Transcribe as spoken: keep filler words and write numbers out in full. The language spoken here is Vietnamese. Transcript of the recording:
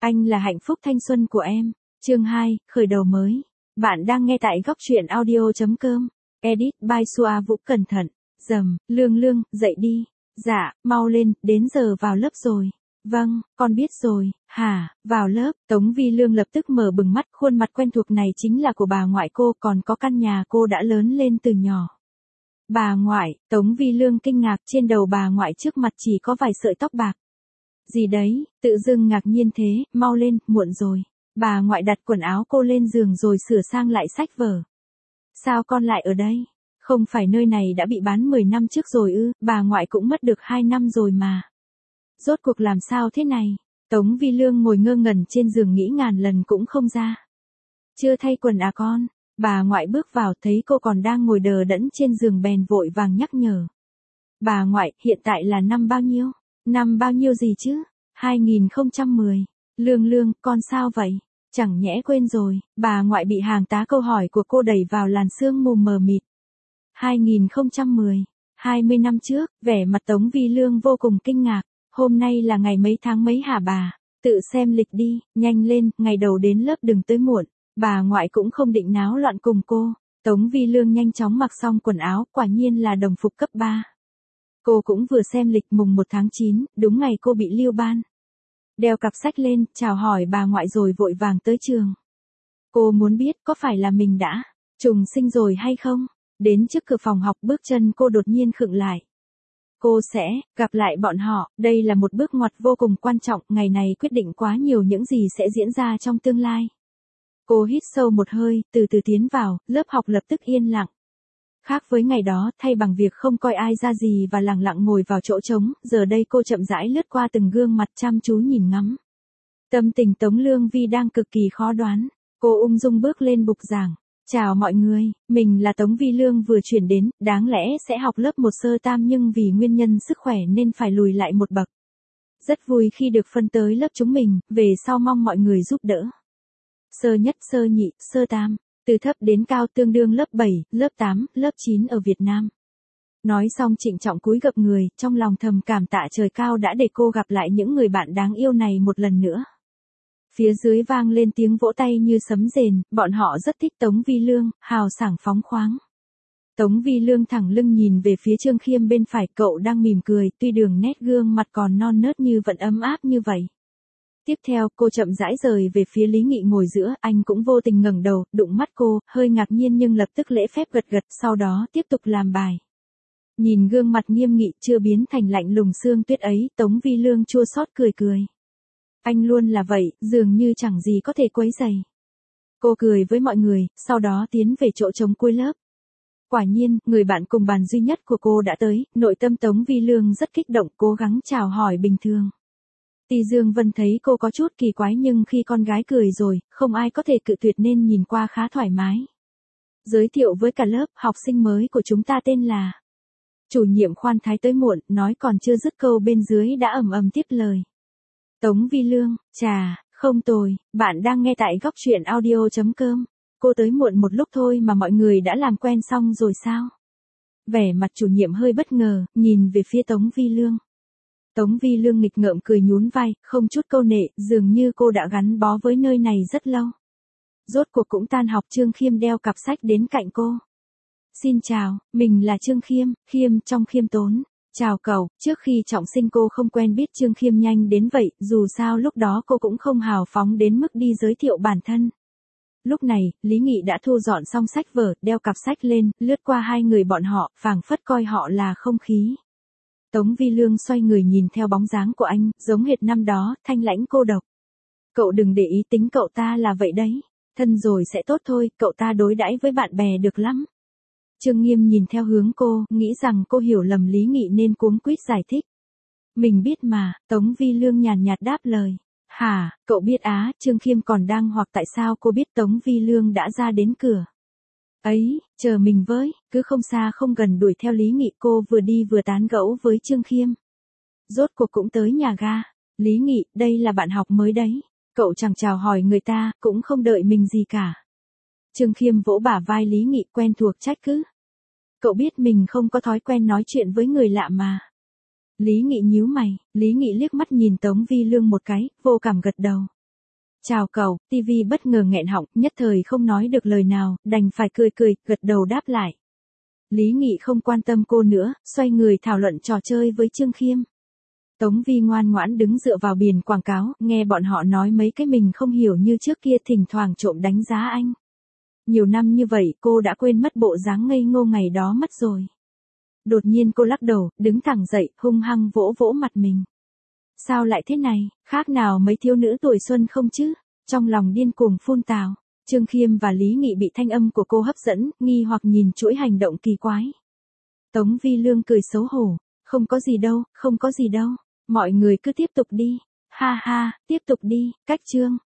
Anh là hạnh phúc thanh xuân của em. Chương hai, khởi đầu mới. Bạn đang nghe tại góc truyện audio chấm com. Edit by Sua Vũ. Cẩn thận. Dầm, Lương Lương, dậy đi. Dạ, mau lên, đến giờ vào lớp rồi. Vâng, con biết rồi. Hả, vào lớp. Tống Vi Lương lập tức mở bừng mắt, khuôn mặt quen thuộc này chính là của bà ngoại cô, còn có căn nhà cô đã lớn lên từ nhỏ. Bà ngoại, Tống Vi Lương kinh ngạc, trên đầu bà ngoại trước mặt chỉ có vài sợi tóc bạc. Gì đấy, tự dưng ngạc nhiên thế, mau lên, muộn rồi. Bà ngoại đặt quần áo cô lên giường rồi sửa sang lại sách vở. Sao con lại ở đây? Không phải nơi này đã bị bán mười năm trước rồi ư, bà ngoại cũng mất được hai năm rồi mà. Rốt cuộc làm sao thế này? Tống Vi Lương ngồi ngơ ngẩn trên giường nghĩ ngàn lần cũng không ra. Chưa thay quần à con? Bà ngoại bước vào thấy cô còn đang ngồi đờ đẫn trên giường bèn vội vàng nhắc nhở. Bà ngoại, hiện tại là năm bao nhiêu? Năm bao nhiêu gì chứ? hai nghìn không trăm mười. Lương Lương, con sao vậy? Chẳng nhẽ quên rồi, bà ngoại bị hàng tá câu hỏi của cô đẩy vào làn sương mù mờ mịt. hai nghìn không trăm mười. hai mươi năm trước, vẻ mặt Tống Vi Lương vô cùng kinh ngạc. Hôm nay là ngày mấy tháng mấy hả bà? Tự xem lịch đi, nhanh lên, ngày đầu đến lớp đừng tới muộn. Bà ngoại cũng không định náo loạn cùng cô. Tống Vi Lương nhanh chóng mặc xong quần áo, quả nhiên là đồng phục cấp ba. Cô cũng vừa xem lịch mùng một tháng chín, đúng ngày cô bị lưu ban. Đeo cặp sách lên, chào hỏi bà ngoại rồi vội vàng tới trường. Cô muốn biết có phải là mình đã trùng sinh rồi hay không? Đến trước cửa phòng học bước chân cô đột nhiên khựng lại. Cô sẽ gặp lại bọn họ, đây là một bước ngoặt vô cùng quan trọng, ngày này quyết định quá nhiều những gì sẽ diễn ra trong tương lai. Cô hít sâu một hơi, từ từ tiến vào, lớp học lập tức yên lặng. Khác với ngày đó, thay bằng việc không coi ai ra gì và lặng lặng ngồi vào chỗ trống, giờ đây cô chậm rãi lướt qua từng gương mặt chăm chú nhìn ngắm. Tâm tình Tống Lương Vi đang cực kỳ khó đoán. Cô ung dung bước lên bục giảng. Chào mọi người, mình là Tống Vi Lương vừa chuyển đến, đáng lẽ sẽ học lớp một sơ tam nhưng vì nguyên nhân sức khỏe nên phải lùi lại một bậc. Rất vui khi được phân tới lớp chúng mình, về sau mong mọi người giúp đỡ. Sơ nhất, sơ nhị, sơ tam. Từ thấp đến cao tương đương lớp bảy, lớp tám, lớp chín ở Việt Nam. Nói xong trịnh trọng cúi gập người, trong lòng thầm cảm tạ trời cao đã để cô gặp lại những người bạn đáng yêu này một lần nữa. Phía dưới vang lên tiếng vỗ tay như sấm rền, bọn họ rất thích Tống Vi Lương, hào sảng phóng khoáng. Tống Vi Lương thẳng lưng nhìn về phía Trương Khiêm bên phải, cậu đang mỉm cười, tuy đường nét gương mặt còn non nớt như vẫn ấm áp như vậy. Tiếp theo, cô chậm rãi rời về phía Lý Nghị ngồi giữa, anh cũng vô tình ngẩng đầu, đụng mắt cô, hơi ngạc nhiên nhưng lập tức lễ phép gật gật, sau đó tiếp tục làm bài. Nhìn gương mặt nghiêm nghị chưa biến thành lạnh lùng xương tuyết ấy, Tống Vi Lương chua xót cười cười. Anh luôn là vậy, dường như chẳng gì có thể quấy rầy. Cô cười với mọi người, sau đó tiến về chỗ trống cuối lớp. Quả nhiên, người bạn cùng bàn duy nhất của cô đã tới, nội tâm Tống Vi Lương rất kích động, cố gắng chào hỏi bình thường. Tỷ Dương Vân thấy cô có chút kỳ quái nhưng khi con gái cười rồi, không ai có thể cự tuyệt nên nhìn qua khá thoải mái. Giới thiệu với cả lớp, học sinh mới của chúng ta tên là. Chủ nhiệm khoan thái tới muộn, nói còn chưa dứt câu bên dưới đã ầm ầm tiếp lời. Tống Vi Lương, chà, không tồi, bạn đang nghe tại góc truyện audio chấm com. Cô tới muộn một lúc thôi mà mọi người đã làm quen xong rồi sao? Vẻ mặt chủ nhiệm hơi bất ngờ, nhìn về phía Tống Vi Lương. Tống Vi Lương nghịch ngợm cười nhún vai, không chút câu nệ, dường như cô đã gắn bó với nơi này rất lâu. Rốt cuộc cũng tan học, Trương Khiêm đeo cặp sách đến cạnh cô. Xin chào, mình là Trương Khiêm, Khiêm trong khiêm tốn. Chào cậu, trước khi trọng sinh cô không quen biết Trương Khiêm nhanh đến vậy, dù sao lúc đó cô cũng không hào phóng đến mức đi giới thiệu bản thân. Lúc này, Lý Nghị đã thu dọn xong sách vở, đeo cặp sách lên, lướt qua hai người bọn họ, phảng phất coi họ là không khí. Tống Vi Lương xoay người nhìn theo bóng dáng của anh, giống hệt năm đó, thanh lãnh cô độc. Cậu đừng để ý, tính cậu ta là vậy đấy. Thân rồi sẽ tốt thôi, cậu ta đối đãi với bạn bè được lắm. Trương Nghiêm nhìn theo hướng cô, nghĩ rằng cô hiểu lầm Lý Nghị nên cuống quýt giải thích. Mình biết mà, Tống Vi Lương nhàn nhạt đáp lời. Hả, cậu biết á, Trương Khiêm còn đang hoặc tại sao cô biết Tống Vi Lương đã ra đến cửa. Ấy, chờ mình với, cứ không xa không gần đuổi theo Lý Nghị, cô vừa đi vừa tán gẫu với Trương Khiêm. Rốt cuộc cũng tới nhà ga. Lý Nghị, đây là bạn học mới đấy. Cậu chẳng chào hỏi người ta, cũng không đợi mình gì cả. Trương Khiêm vỗ bả vai Lý Nghị, quen thuộc trách cứ. Cậu biết mình không có thói quen nói chuyện với người lạ mà. Lý Nghị nhíu mày, Lý Nghị liếc mắt nhìn Tống Vi Lương một cái, vô cảm gật đầu. Chào cậu, tivi bất ngờ nghẹn họng, nhất thời không nói được lời nào, đành phải cười cười, gật đầu đáp lại. Lý Nghị không quan tâm cô nữa, xoay người thảo luận trò chơi với Trương Khiêm. Tống Vi ngoan ngoãn đứng dựa vào biển quảng cáo, nghe bọn họ nói mấy cái mình không hiểu như trước kia, thỉnh thoảng trộm đánh giá anh. Nhiều năm như vậy cô đã quên mất bộ dáng ngây ngô ngày đó mất rồi. Đột nhiên cô lắc đầu, đứng thẳng dậy, hung hăng vỗ vỗ mặt mình. Sao lại thế này, khác nào mấy thiếu nữ tuổi xuân không chứ? Trong lòng điên cuồng phun tào. Trương Khiêm và Lý Nghị bị thanh âm của cô hấp dẫn, nghi hoặc nhìn chuỗi hành động kỳ quái. Tống Vi Lương cười xấu hổ. Không có gì đâu, không có gì đâu. Mọi người cứ tiếp tục đi. Ha ha, tiếp tục đi, cách Trương.